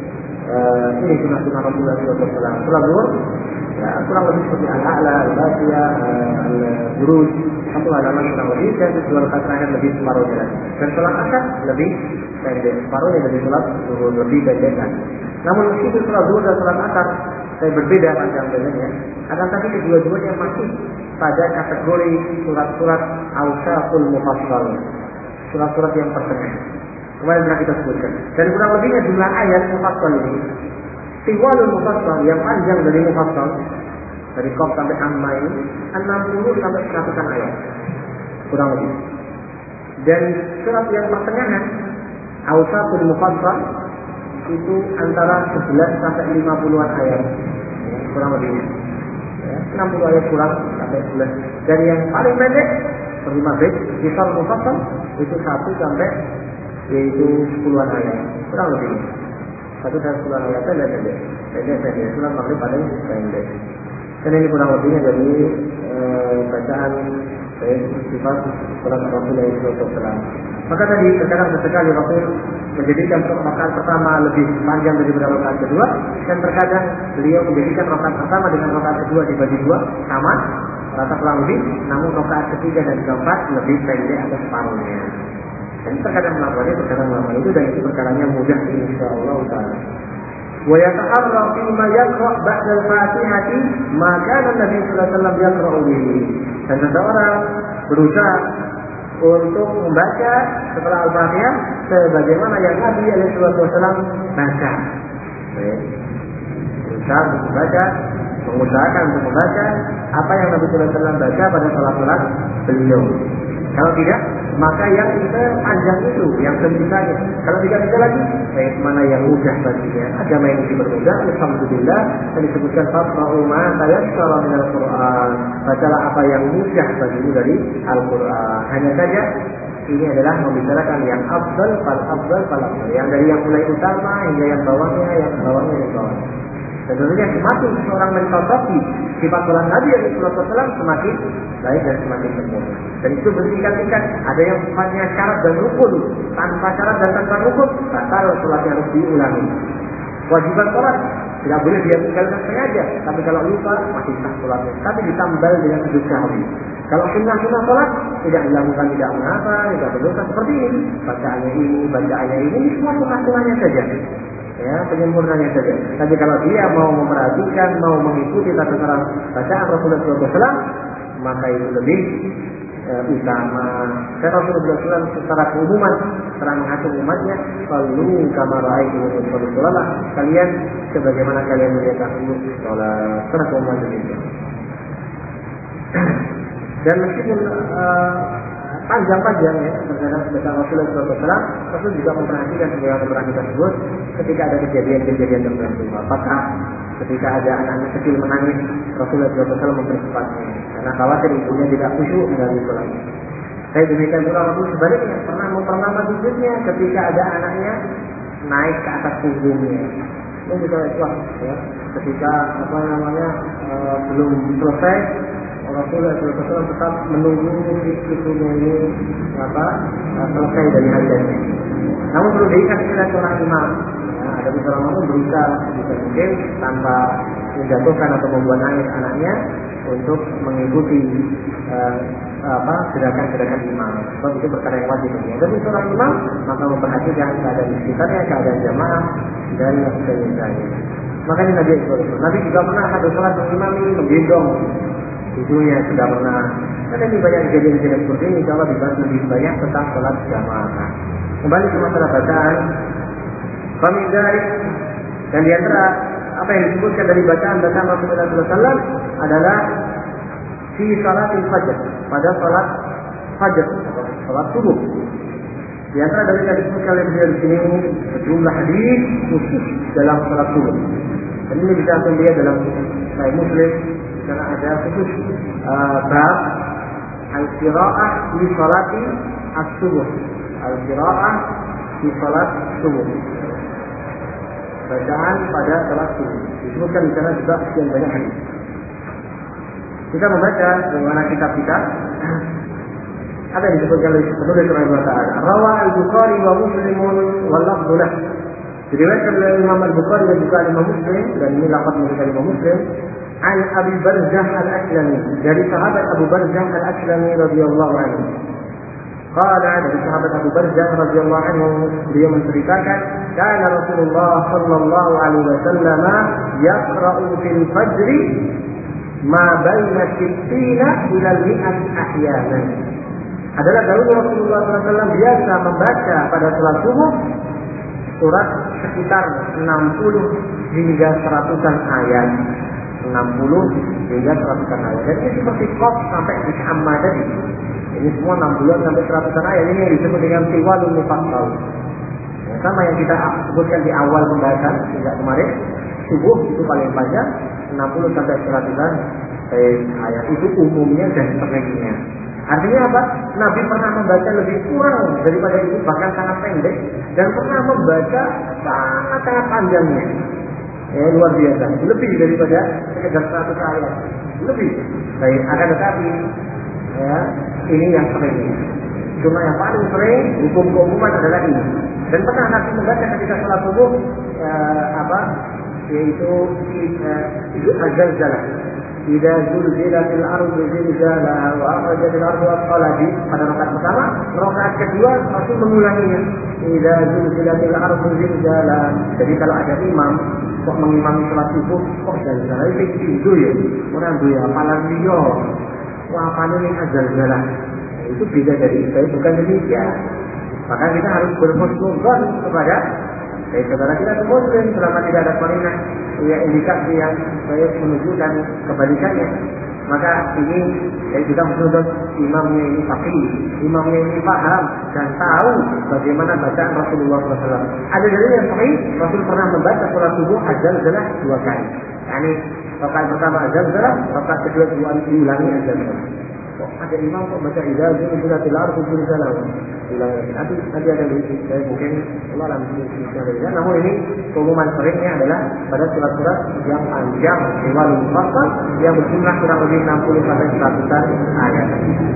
uh, ini sunnah-sunnah Rasulullah shallallahu alaihi wasallam. Sholat zuhur, ya kurang lebih seperti al-a'la, al-basiyah, al-buruj, satu halaman kurang lebih, dan dua rakaat terakhir lebih separuh jalan. Dan sholat asar lebih pendek, separuhnya dari sholat zuhur lebih pendek kan. Namun meskipun sholat zuhur dan sholat asar saya berbeda panjang pendeknya, akan tapi kedua-duanya masih pada kategori surat-surat awsaful mufassal, surat-surat yang pertengah. Kemarin pernah kita sebutkan. Dan kurang lebihnya jumlah ayat mufassal ini, tiwalul mufassal yang panjang dari mufassal dari Qaf sampai Amma ini enam puluh sampai seratusan ayat kurang lebih. Dan surat yang pertengahan awsaful mufassal itu antara sebelas sampai lima puluhan ayat, ya, kurang lebih ya, enam puluh ayat kurang sampai sebelas. Dan yang paling pendek seperti maghrib kisar mufassal itu satu sampai yaitu sepuluhan ayat kurang lebih, satu sampai sepuluhan ayat pendek pendek pendek pendek surat maghrib paling pendek. Dan ini kurang lebihnya dari eh, bacaan dari sifat surat Rasulullah shallallahu alaihi wasallam. Maka tadi terkadang sesekali Rasul menjadikan rakaat pertama lebih panjang daripada rakaat kedua, dan terkadang beliau menjadikan rakaat pertama dengan rakaat kedua dibagi dua sama rata kurang lebih, namun rakaat ketiga dan keempat lebih pendek atau separuhnya. Dan terkadang melakukannya, terkadang melakukan itu, dan itu perkaranya mudah insyaallah taala. Wa yata'arra fi ma yaqra ba'da al-Fatihati ma kana Nabi sallallahu alaihi wasallam yaqra'u bihi. Dan seseorang berusaha untuk membaca setelah Al-Fatihah sebagaimana yang Nabi alaihi wasallam baca. Berusaha untuk membaca, mengusahakan untuk membaca apa yang Nabi sallallahu alaihi wasallam baca pada salat-salat beliau. Kalau tidak, maka yang kita panjang itu, yang sembisanya. Kalau tidak bisa lagi, baik mana yang mudah baginya. Agama yang dipermudah, alhamdulillah. Dan disebutkan faqra'u ma tayassara minal Qur'an. Bacalah apa yang mudah bagimu dari Al-Qur'an. Hanya saja ini adalah membicarakan yang afdal, fal afdal, fal afdal. Yang dari yang mulai utama hingga yang bawahnya, yang bawahnya, yang bawahnya. Dan tentunya semakin seorang mencontohi sifat sholat Nabi alaihi wasallam semakin baik dan semakin sempurna. Dan itu bertingkat-tingkat. Ada yang sifatnya syarat dan rukun, tanpa syarat dan tanpa rukun, batal sholatnya harus diulangi. Wajiban sholat tidak boleh dia tinggalkan sengaja, tapi kalau lupa masih sah sholatnya. Tapi ditambal dengan sujud sahwi. Kalau sunnah-sunnah sholat tidak dilakukan tidak mengapa, tidak berdosa seperti ini. Bacaannya ini, bacaannya ini, ini semua sunnah-sunnahnya saja. Ya, penyempurnanya saja. Tapi kalau dia mau memperhatikan, mau mengikuti tata cara bacaan Rasulullah shallallahu alaihi wasallam, maka itu lebih e, utama. Karena Rasulullah shallallahu alaihi wasallam secara keumuman telah mengatur umatnya, "Shallu kama ra'aitumuni usolli." Kalian sebagaimana kalian melihat aku sholat. Karena keumuman demikian. Dan meskipun uh, panjang-panjang ya terkadang bacaan Rasulullah shallallahu alaihi wasallam, Rasul juga memperhatikan sebagaimana pernah kita sebut ketika ada kejadian-kejadian tertentu. Apakah ketika ada anak-anak kecil menangis, Rasulullah shallallahu alaihi wasallam mempercepatnya karena khawatir ibunya tidak khusyuk dalam sholat. Saya demikian pula Rasul sebaliknya pernah memperlama sujudnya ketika ada anaknya naik ke atas punggungnya. Ini juga itu ya, ketika apa namanya e, belum selesai, Rasulullah shallallahu alaihi wasallam tetap menunggu ibunya ini apa selesai dari hajatnya. Namun perlu diingat kita seorang imam, ya, ada beberapa orang berusaha bisa mungkin tanpa menjatuhkan atau membuat nangis anaknya untuk mengikuti uh, apa gerakan-gerakan imam. Sebab itu perkara yang wajib. Jadi seorang imam maka memperhatikan keadaan di sekitarnya, keadaan jamaah dan sebagainya. Makanya Nabi Nabi juga pernah satu sholat mengimami menggendong ibunya, sudah pernah Karena ini banyak kejadian-kejadian seperti ini, insya Allah dibahas lebih banyak tentang sholat jamaah. Kembali ke masalah bacaan, pemindai dan di antara apa yang disebutkan dari bacaan-bacaan Rasulullah shallallahu alaihi wasallam adalah fi salatil fajr, pada salat fajr, salat subuh. Di antara dari yang disebutkan oleh beliau di sini sejumlah hadis khusus dalam salat subuh. Dan ini bisa anda lihat dalam Sahih Muslim, karena ada khusus uh, bab al-qiraah di salati as-subuh, al-qiraah di salat subuh, bacaan pada salat subuh. Disebutkan di sana juga sekian banyak hadis. Kita membaca bagaimana kitab kita. Ada yang disebutkan oleh penulis rahimahullah taala. Rawa al-Bukhari wa Muslim wal lafdhu lah. Diriwayatkan oleh Imam Al-Bukhari dan juga Imam Muslim, dan ini lafaz dari Imam Muslim, an Abi Barzah Al-Aslami, dari sahabat Abu Barzah Al-Aslami radhiyallahu anhu. Qala, dari sahabat Abu Barzah radhiyallahu anhu, beliau menceritakan, kana Rasulullah sallallahu alaihi wasallam yaqra'u fil fajr ma baina sittina ila mi'at ahyanan. Adalah dahulu Rasulullah sallallahu alaihi wasallam biasa membaca pada salat subuh surat sekitar enam puluh hingga seratusan ayat, enam puluh hingga seratusan ayat. Dan ini seperti qaf sampai di amma tadi. Ini semua enam puluh sampai seratusan ayat. Ini yang disebut dengan tiwalul mufassal. Yang sama yang kita sebutkan di awal pembahasan sejak kemarin, subuh itu paling panjang enam puluh sampai seratusan ayat. Itu umumnya dan seringnya. Artinya apa? Nabi pernah membaca lebih kurang daripada itu, bahkan sangat pendek, dan pernah membaca sangat-sangat panjangnya. Ya, luar biasa, lebih daripada sekedar seratus ayat, lebih. Baik, akan tetapi ya, ini yang sering. Cuma yang paling sering hukum keumuman adalah ini. Dan pernah Nabi membaca ketika sholat subuh eh, apa? Yaitu itu az-zalzalah. Idza zulzilatil ardu zilzalaha wa akhrajatil ardu athqalaha. Pada rakaat pertama, rakaat kedua Rasul mengulanginya. Idza zulzilatil ardu zilzalaha. Jadi kalau ada imam kok mengimami salat subuh kok zalzalah itu ya. Ora duwe hafalan liya. Wah, apane ning zalzalah. Itu beda dari itu, bukan demikian. Maka kita harus berhusnuzon kepada dari saudara kita muslim selama tidak ada qarinah ya indikasi yang baik menunjukkan kebalikannya. Maka ini ya, kita husnuzon imamnya ini faqih, imamnya ini paham dan tahu bagaimana bacaan Rasulullah shallallahu alaihi wasallam. Ada dari yang sahih, Rasul pernah membaca surah subuh az-zalzalah dua kali. Yani rakaat pertama az-zalzalah, rakaat kedua diulangi az-zalzalah. Kok ada imam kok baca idza zulzilatil ardu zilzalaha. Ulangi. Nanti nanti ada di saya mungkin Allah alam bismillah. Namun ini keumuman seringnya adalah pada surat-surat yang panjang, riwayat mufassal yang berjumlah kurang lebih enam puluh sampai seratusan ayat.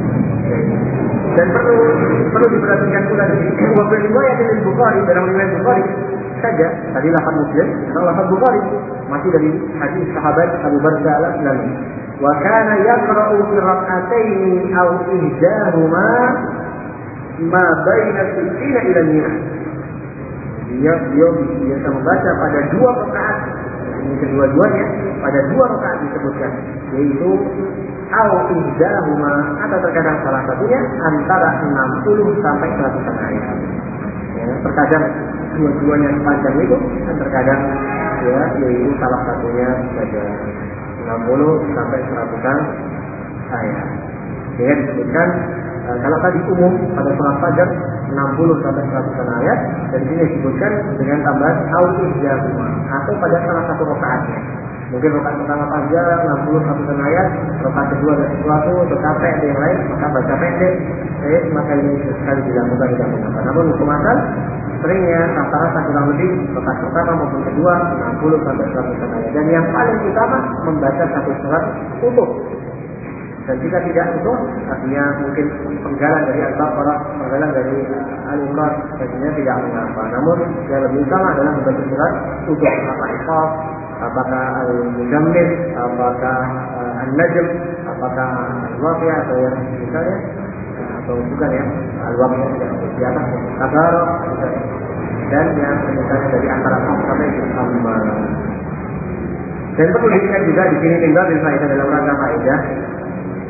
Dan perlu perlu diperhatikan pula di sini bahwa riwayat dari Bukhari, dalam riwayat Bukhari saja tadi lafaz Muslim, dan lafaz Bukhari masih dari hadis sahabat Abu Barzah Al-Aslami. Wa kana yaqra'u fi rak'ataini aw ihdahuma ma baina sittina ila mi'ah. Dia dia biasa membaca pada dua rakaat, ini kedua-duanya pada dua rakaat disebutkan, yaitu aw ihdahuma, atau terkadang salah satunya antara enam puluh sampai seratusan ayat. Ya, terkadang dua-duanya sepanjang itu, dan terkadang ya yaitu salah satunya saja enam puluh sampai seratusan ayat. Sehingga disebutkan e, kalau tadi umum pada sholat fajar enam puluh sampai seratusan ayat, dan ini disebutkan dengan tambahan au-ihdahuma, atau pada salah satu rakaatnya. Mungkin rakaat pertama panjang enam puluh seratusan ayat, rakaat kedua ada sesuatu atau capek ada yang lain, maka baca pendek. Eh, maka ini sekali dilakukan tidak mengapa. Namun hukum asal seringnya rata-rata kurang lebih rakaat pertama maupun kedua enam puluh sampai seratusan ayat. Dan yang paling utama membaca satu surat utuh. Dan jika tidak utuh, artinya mungkin penggalan dari Al-Baqarah, penggalan dari Al-Imran, tentunya tidak mengapa. Namun yang lebih utama adalah membaca surat utuh. Apakah Iqaf, apakah Al-Mujammil, apakah An-Najm, apakah Al-Waqi'ah atau yang misalnya, atau bukan ya, Al-Waqi'ah di atas Tabarok, dan yang misalnya dari antara Qaf sampai Amma. Dan perlu diingat juga di sini tinggal di faedah dalam rangka faedah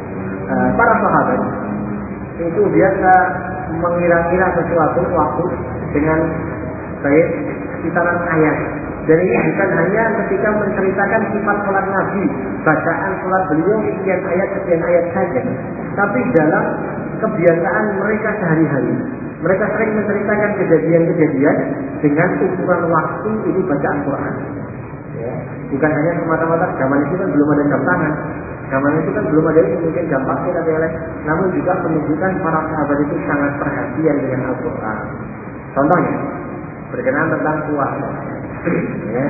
uh, para sahabat itu biasa mengira-kira sesuatu waktu dengan baik sekitaran ayat. Dan ini bukan hanya ketika menceritakan sifat sholat Nabi, bacaan sholat beliau sekian ayat sekian ayat saja, tapi dalam kebiasaan mereka sehari-hari. Mereka sering menceritakan kejadian-kejadian dengan ukuran waktu itu bacaan Quran. Ya. Bukan hanya semata-mata zaman itu kan belum ada jam tangan, zaman itu kan belum ada yang mungkin jam pakai atau lain, namun juga menunjukkan para sahabat itu sangat perhatian dengan Al-Quran. Contohnya berkenaan tentang puasa. Ya.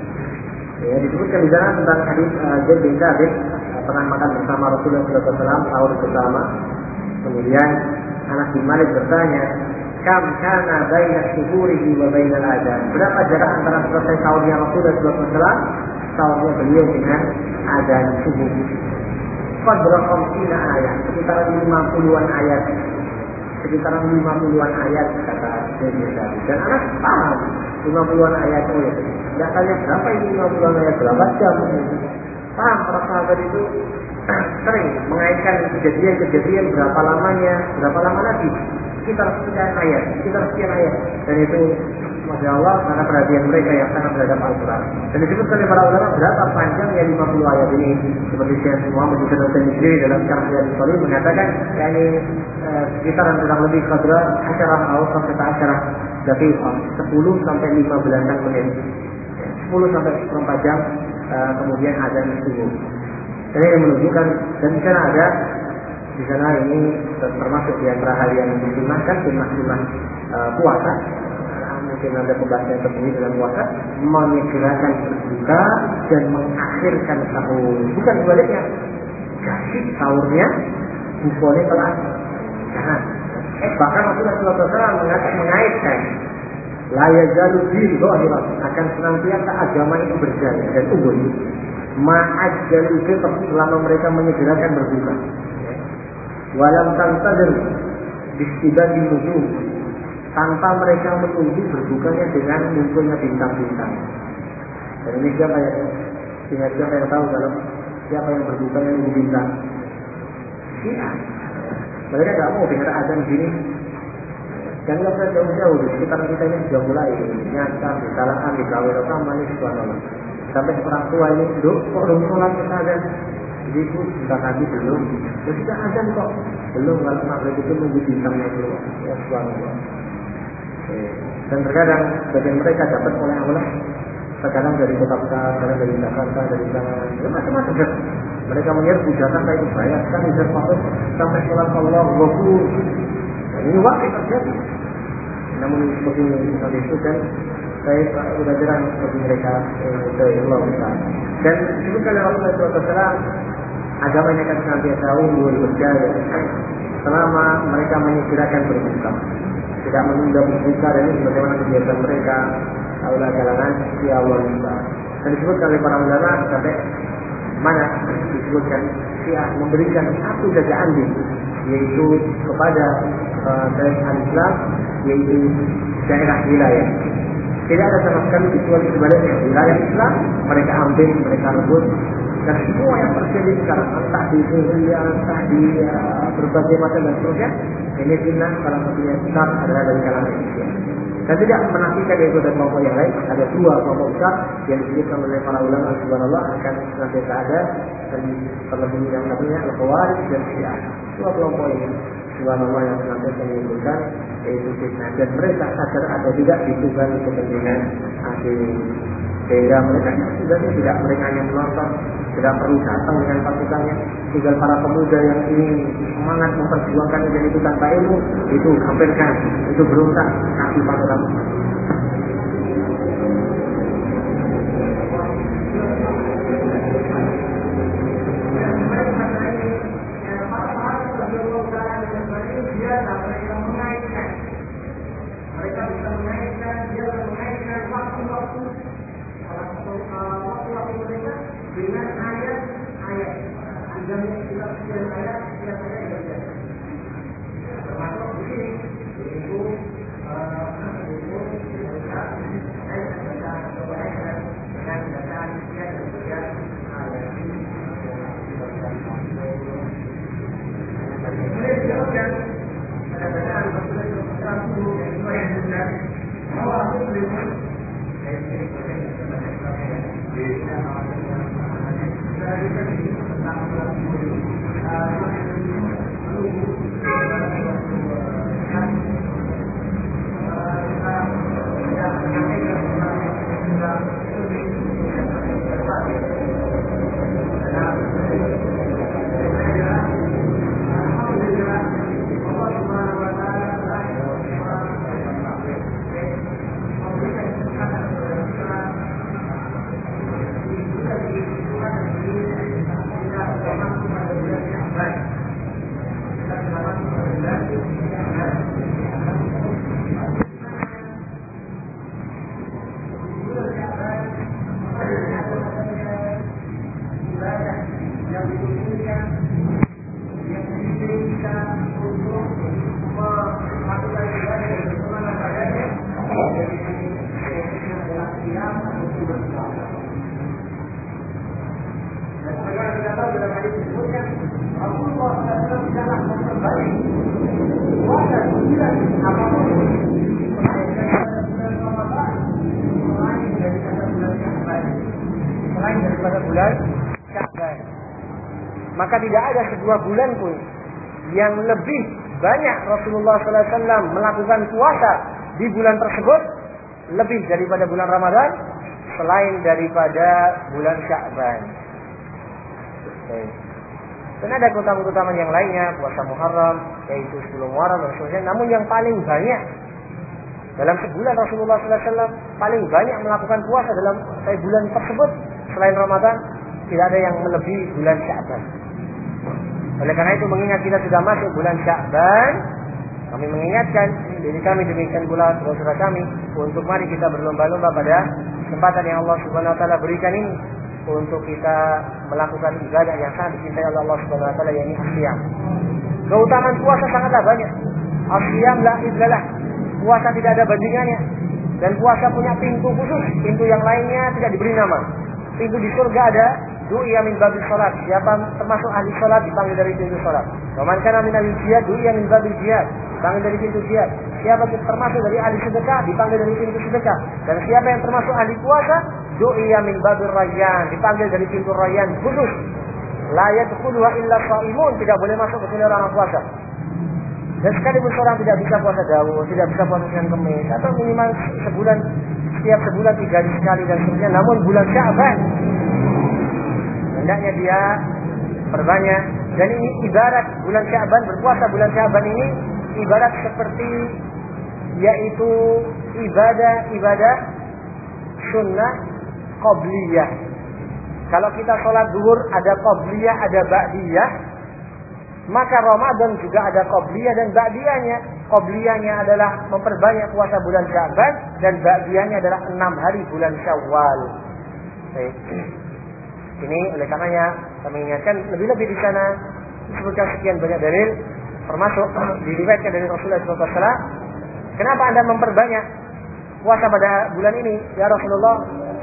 Ya, disebutkan di sana tentang hadis uh, Zaid bin Thabit uh, pernah makan bersama Rasulullah shallallahu alaihi wasallam sahur bersama. Kemudian Anas bin Malik bertanya, "Kam kana baina syuhurihi wa baina al-adzan?" Berapa jarak antara selesai sahurnya Rasulullah shallallahu alaihi wasallam sahurnya beliau dengan adzan subuh? Qadra khamsina ayat, sekitar lima puluhan ayat. Sekitar lima puluhan ayat kata Zaid bin Thabit. Dan Anas paham lima puluhan ayat itu. Ya. Enggak tanya berapa ini lima puluhan ayat, berapa jam ini. Paham para sahabat itu sering mengaitkan kejadian-kejadian berapa lamanya, berapa lama lagi. Sekitar sekian ayat, sekitar sekian ayat. Dan itu Masya Allah karena perhatian mereka yang sangat terhadap Al-Quran. Dan disebutkan oleh para ulama berapa panjangnya lima puluh ayat ini. Seperti Syekh Muhammad bin Shalih sendiri dalam Syarah Riyadhus Shalihin mengatakan yakni eh, sekitaran kurang lebih qadra asyarah atau kata asyarah jadi sepuluh sampai lima belas menit. sepuluh sampai empat jam eh, kemudian azan subuh. Dan ini menunjukkan dan di sana ada di sana ini termasuk di antara hal yang disunahkan sunnah-sunnah uh, puasa. Nah, mungkin ada pembahasan tersendiri dalam puasa menyegerakan berbuka dan mengakhirkan sahur. Bukan sebaliknya. Kasih sahurnya, bukanya kelas. Jangan. Eh, bahkan Rasulullah shallallahu alaihi wasallam mengatakan mengaitkan la yazalu din dhahiran, akan senantiasa agama itu berjaya dan unggul. Ma'ajjalu fitr, selama mereka menyegerakan berbuka. Walam tantadir bistibadi nujum, tanpa mereka menunggu berbukanya dengan munculnya bintang-bintang. Dan ini siapa yang ingat siapa yang tahu kalau siapa yang berbukanya nunggu bintang? Syiah. Mereka tidak mau dengar azan gini. Dan nggak usah jauh-jauh di sekitar kita ini sudah mulai nyata, disalahan, digawai sama ini subhanallah. Sampai orang tua ini, duk, kok belum sholat kita azan? Jadi itu sudah tadi belum, ya sudah azan kok belum, kalau maghrib itu nunggu bintangnya dulu. Ya subhanallah. Dan terkadang bagian mereka dapat oleh-oleh, terkadang dari kota besar, terkadang dari Jakarta, dari sana, ya macam-macam. Mereka menyerbu Jakarta itu banyak sekali terpakai sampai sholat Allah wabur. Dan ini wakil terjadi. Namun seperti seperti itu dan saya sudah jarang seperti mereka dari Allah Taala. Dan disebutkan oleh Rasulullah shallallahu alaihi wasallam agamanya akan senantiasa unggul berjaya selama mereka menyegerakan berbuka, tidak menunda berbuka, dan ini bagaimana kebiasaan mereka Allah kalangan di awal Islam. Dan disebutkan oleh para ulama sampai mana disebutkan Syiah memberikan satu saja andil yaitu kepada daerah uh, Islam, yaitu daerah wilayah. Tidak ada sama sekali kecuali sebaliknya wilayah Islam mereka ambil, mereka rebut. Dan semua yang terjadi sekarang entah di Syria, entah di uh, berbagai macam dan seterusnya, ini fitnah salah satunya besar adalah dari kalangan Indonesia. Dan tidak menafikan itu dari kelompok yang lain. Ada dua kelompok besar yang disebutkan oleh para ulama subhanallah akan senantiasa ada, dan terlebih yang satunya Al-Khawarij dan Syiah. Dua kelompok ini subhanallah yang senantiasa menimbulkan yaitu fitnah, dan mereka sadar ada juga ditujukan kepentingan asing, sehingga mereka sebenarnya tidak mereka hanya menonton, tidak perlu datang dengan pasukannya. Tinggal para pemuda yang ingin semangat memperjuangkan dan itu tanpa ilmu, itu hampirkan, itu berontak kaki pada lama. Mereka bisa mengaitkan, dia bisa mengaitkan waktu-waktu waktu-waktu mereka dengan ayat-ayat. Adanya kita sekian ayat, sekian ayat yang ada. Termasuk di sini, yaitu yaitu mereka saya bisa mengaitkan dengan bacaan sekian dan sekian ayat. Selain daripada bulan Sya'ban, maka tidak ada sebuah bulan pun yang lebih banyak Rasulullah sallallahu alaihi wasallam melakukan puasa di bulan tersebut lebih daripada bulan Ramadan selain daripada bulan Sya'ban. Dan ada keutamaan-keutamaan yang lainnya, puasa Muharram, yaitu sepuluh Muharram dan sebagainya. Namun yang paling banyak dalam sebulan Rasulullah sallallahu alaihi wasallam paling banyak melakukan puasa dalam bulan tersebut selain Ramadan, tidak ada yang melebihi bulan Sya'ban. Oleh karena itu, mengingat kita sudah masuk bulan Sya'ban, kami mengingatkan diri kami, demikian pula saudara kami, untuk mari kita berlomba-lomba pada kesempatan yang Allah Subhanahu wa taala berikan ini untuk kita melakukan ibadah yang sangat dicintai oleh Allah Subhanahu wa taala, yakni as-shiyam. Keutamaan puasa sangatlah banyak. As-shiyam la idlalah. Puasa tidak ada bandingannya. Dan puasa punya pintu khusus, pintu yang lainnya tidak diberi nama. Pintu di surga ada du'iya min babil salat. Siapa termasuk ahli salat dipanggil dari pintu salat. Wa man kana minal jihad du'iya min babil jihad, dipanggil dari pintu jihad. Siapa termasuk dari ahli sedekah dipanggil dari pintu sedekah. Dan siapa yang termasuk ahli puasa du'iya min babil rayyan, dipanggil dari pintu rayyan khusus. La yadkhuluha illa shaimun, tidak boleh masuk kecuali orang puasa. Dan sekalipun seorang tidak bisa puasa Daud, tidak bisa puasa Senin Kemis, atau minimal sebulan, setiap sebulan tiga hari sekali dan sebagainya, namun bulan Sya'ban hendaknya dia perbanyak. Dan ini ibarat bulan Sya'ban, berpuasa bulan Sya'ban ini ibarat seperti yaitu ibadah-ibadah sunnah qobliyah. Kalau kita sholat zuhur ada qobliyah, ada ba'diyah, maka Ramadan juga ada qobliyah dan ba'diyahnya. Qobliyahnya adalah memperbanyak puasa bulan Sya'ban dan ba'diyahnya adalah enam hari bulan Syawal. Baik. Ini oleh karenanya kami ingatkan lebih-lebih di sana disebutkan sekian banyak dalil, termasuk diriwayatkan dari Rasulullah shallallahu alaihi wasallam. Kenapa Anda memperbanyak puasa pada bulan ini, ya Rasulullah?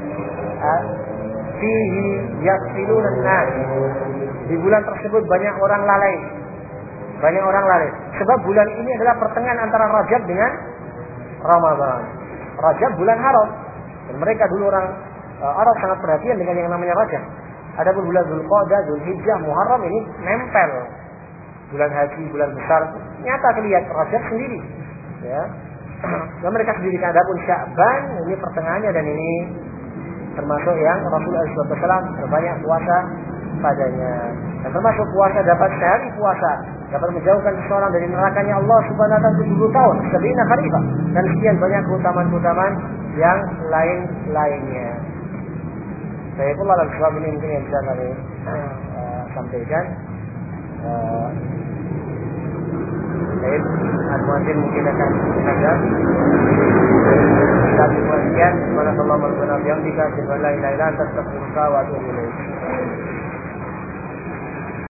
Fihi yaghfiluna an-nas. Di bulan tersebut banyak orang lalai. Banyak orang lalai. Sebab bulan ini adalah pertengahan antara Rajab dengan Ramadan. Rajab bulan haram. Dan mereka dulu orang uh, Arab sangat perhatian dengan yang namanya Rajab. Adapun bulan Dzulqa'dah, Dzulhijjah, Muharram ini nempel. Bulan haji, bulan besar. Nyata kelihatan Rajab sendiri. Ya. Dan mereka sendiri. Adapun Sya'ban ini pertengahannya, dan ini termasuk yang Rasulullah shallallahu alaihi wasallam berbanyak puasa padanya. Dan termasuk puasa dapat sehari puasa dapat menjauhkan seseorang dari nerakanya Allah Subhanahu wa taala tujuh puluh tahun, sab'ina khalifah, dan sekian banyak keutamaan-keutamaan yang lain-lainnya. Saya pula dalam sebab ini mungkin yang bisa kami uh, sampaikan. Uh, Baik, Al-Muadzin mungkin akan mengajar. Kita sekian, subhanallah wa bihamdika, asyhadu an la ilaha illa anta, astaghfiruka wa atubu ilaik.